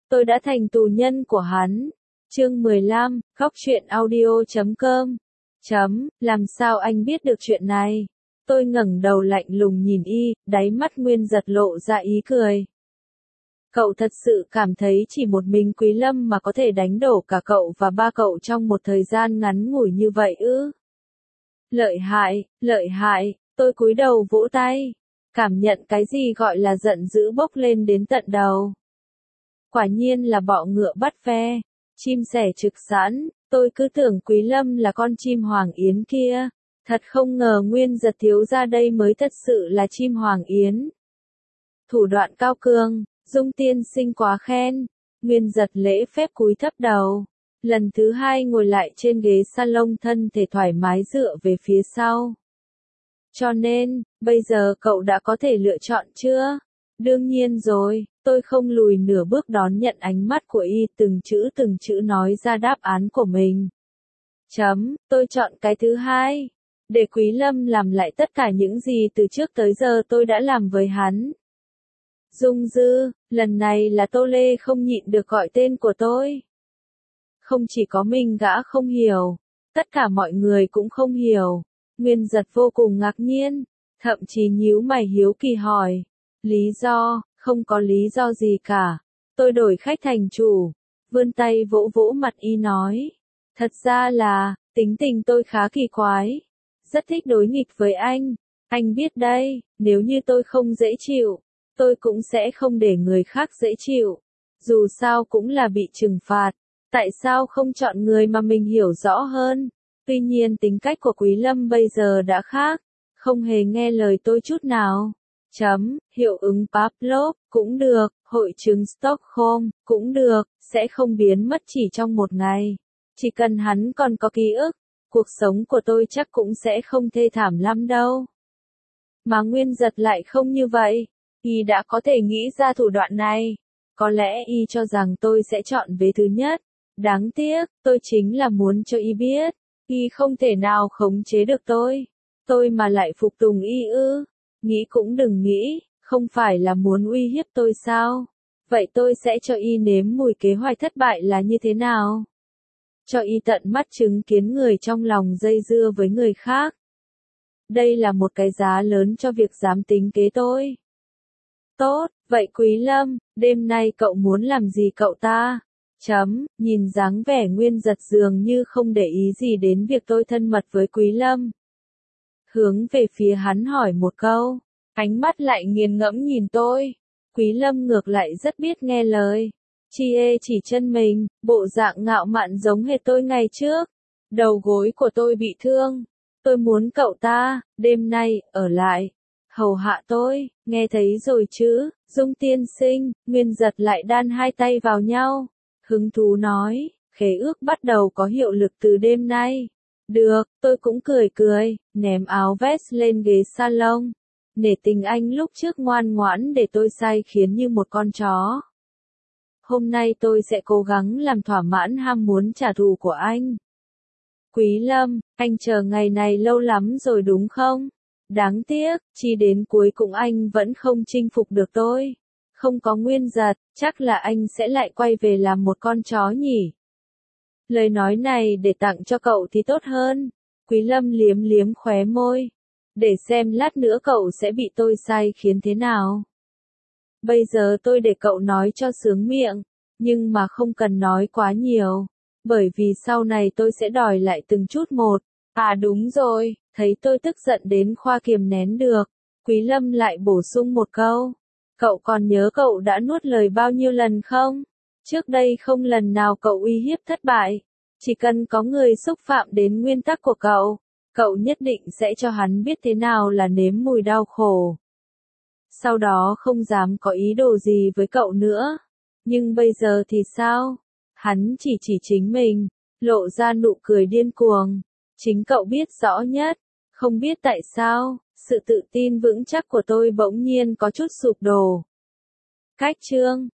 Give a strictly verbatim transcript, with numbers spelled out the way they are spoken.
tôi đã thành tù nhân của hắn. Chương mười lăm, góc truyện audio chấm com. Chấm, làm sao anh biết được chuyện này? Tôi ngẩng đầu lạnh lùng nhìn y, đáy mắt Nguyên Giật lộ ra ý cười. Cậu thật sự cảm thấy chỉ một mình Quý Lâm mà có thể đánh đổ cả cậu và ba cậu trong một thời gian ngắn ngủi như vậy ư? Lợi hại, lợi hại, tôi cúi đầu vỗ tay, cảm nhận cái gì gọi là giận dữ bốc lên đến tận đầu. Quả nhiên là bọ ngựa bắt ve, chim sẻ trực sẵn, tôi cứ tưởng Quý Lâm là con chim hoàng yến kia, thật không ngờ Nguyên Giật thiếu gia đây mới thật sự là chim hoàng yến. Thủ đoạn cao cường, Dung tiên sinh quá khen. Nguyên Giật lễ phép cúi thấp đầu, lần thứ hai ngồi lại trên ghế salon, thân thể thoải mái dựa về phía sau. Cho nên, bây giờ cậu đã có thể lựa chọn chưa? Đương nhiên rồi, tôi không lùi nửa bước đón nhận ánh mắt của y, từng chữ từng chữ nói ra đáp án của mình. Chấm, tôi chọn cái thứ hai. Để Quý Lâm làm lại tất cả những gì từ trước tới giờ tôi đã làm với hắn. Dung Dư, lần này là Tô Lê không nhịn được gọi tên của tôi. Không chỉ có mình gã không hiểu, tất cả mọi người cũng không hiểu. Nguyên Giật vô cùng ngạc nhiên, thậm chí nhíu mày hiếu kỳ hỏi. Lý do, không có lý do gì cả. Tôi đổi khách thành chủ, vươn tay vỗ vỗ mặt y nói. Thật ra là, tính tình tôi khá kỳ quái. Rất thích đối nghịch với anh. Anh biết đây, nếu như tôi không dễ chịu, tôi cũng sẽ không để người khác dễ chịu. Dù sao cũng là bị trừng phạt. Tại sao không chọn người mà mình hiểu rõ hơn? Tuy nhiên tính cách của Quý Lâm bây giờ đã khác, không hề nghe lời tôi chút nào. Chấm, hiệu ứng Pavlov, cũng được, hội chứng Stockholm, cũng được, sẽ không biến mất chỉ trong một ngày. Chỉ cần hắn còn có ký ức, cuộc sống của tôi chắc cũng sẽ không thê thảm lắm đâu. Mà Nguyên Giật lại không như vậy, y đã có thể nghĩ ra thủ đoạn này. Có lẽ y cho rằng tôi sẽ chọn vế thứ nhất. Đáng tiếc, tôi chính là muốn cho y biết, y không thể nào khống chế được tôi. Tôi mà lại phục tùng y ư? Nghĩ cũng đừng nghĩ, không phải là muốn uy hiếp tôi sao? Vậy tôi sẽ cho y nếm mùi kế hoạch thất bại là như thế nào? Cho y tận mắt chứng kiến người trong lòng dây dưa với người khác. Đây là một cái giá lớn cho việc dám tính kế tôi. Tốt, vậy Quý Lâm, đêm nay cậu muốn làm gì cậu ta? Chấm, nhìn dáng vẻ Nguyên Giật dường như không để ý gì đến việc tôi thân mật với Quý Lâm. Hướng về phía hắn hỏi một câu, ánh mắt lại nghiền ngẫm nhìn tôi. Quý Lâm ngược lại rất biết nghe lời. Chi ê chỉ chân mình, bộ dạng ngạo mạn giống hệt tôi ngày trước. Đầu gối của tôi bị thương. Tôi muốn cậu ta, đêm nay, ở lại. Hầu hạ tôi, nghe thấy rồi chứ, Dung tiên sinh. Nguyên Giật lại đan hai tay vào nhau. Hứng thú nói, khế ước bắt đầu có hiệu lực từ đêm nay. Được, tôi cũng cười cười, ném áo vest lên ghế salon. Nể tình anh lúc trước ngoan ngoãn để tôi sai khiến như một con chó. Hôm nay tôi sẽ cố gắng làm thỏa mãn ham muốn trả thù của anh. Quý Lâm, anh chờ ngày này lâu lắm rồi đúng không? Đáng tiếc, chỉ đến cuối cùng anh vẫn không chinh phục được tôi. Không có Nguyên Giật, chắc là anh sẽ lại quay về làm một con chó nhỉ? Lời nói này để tặng cho cậu thì tốt hơn. Quý Lâm liếm liếm khóe môi. Để xem lát nữa cậu sẽ bị tôi sai khiến thế nào. Bây giờ tôi để cậu nói cho sướng miệng, nhưng mà không cần nói quá nhiều. Bởi vì sau này tôi sẽ đòi lại từng chút một. À đúng rồi, thấy tôi tức giận đến khoa kiềm nén được. Quý Lâm lại bổ sung một câu. Cậu còn nhớ cậu đã nuốt lời bao nhiêu lần không? Trước đây không lần nào cậu uy hiếp thất bại. Chỉ cần có người xúc phạm đến nguyên tắc của cậu, cậu nhất định sẽ cho hắn biết thế nào là nếm mùi đau khổ. Sau đó không dám có ý đồ gì với cậu nữa. Nhưng bây giờ thì sao? Hắn chỉ chỉ chính mình, lộ ra nụ cười điên cuồng. Chính cậu biết rõ nhất. Không biết tại sao, sự tự tin vững chắc của tôi bỗng nhiên có chút sụp đổ. Cách chương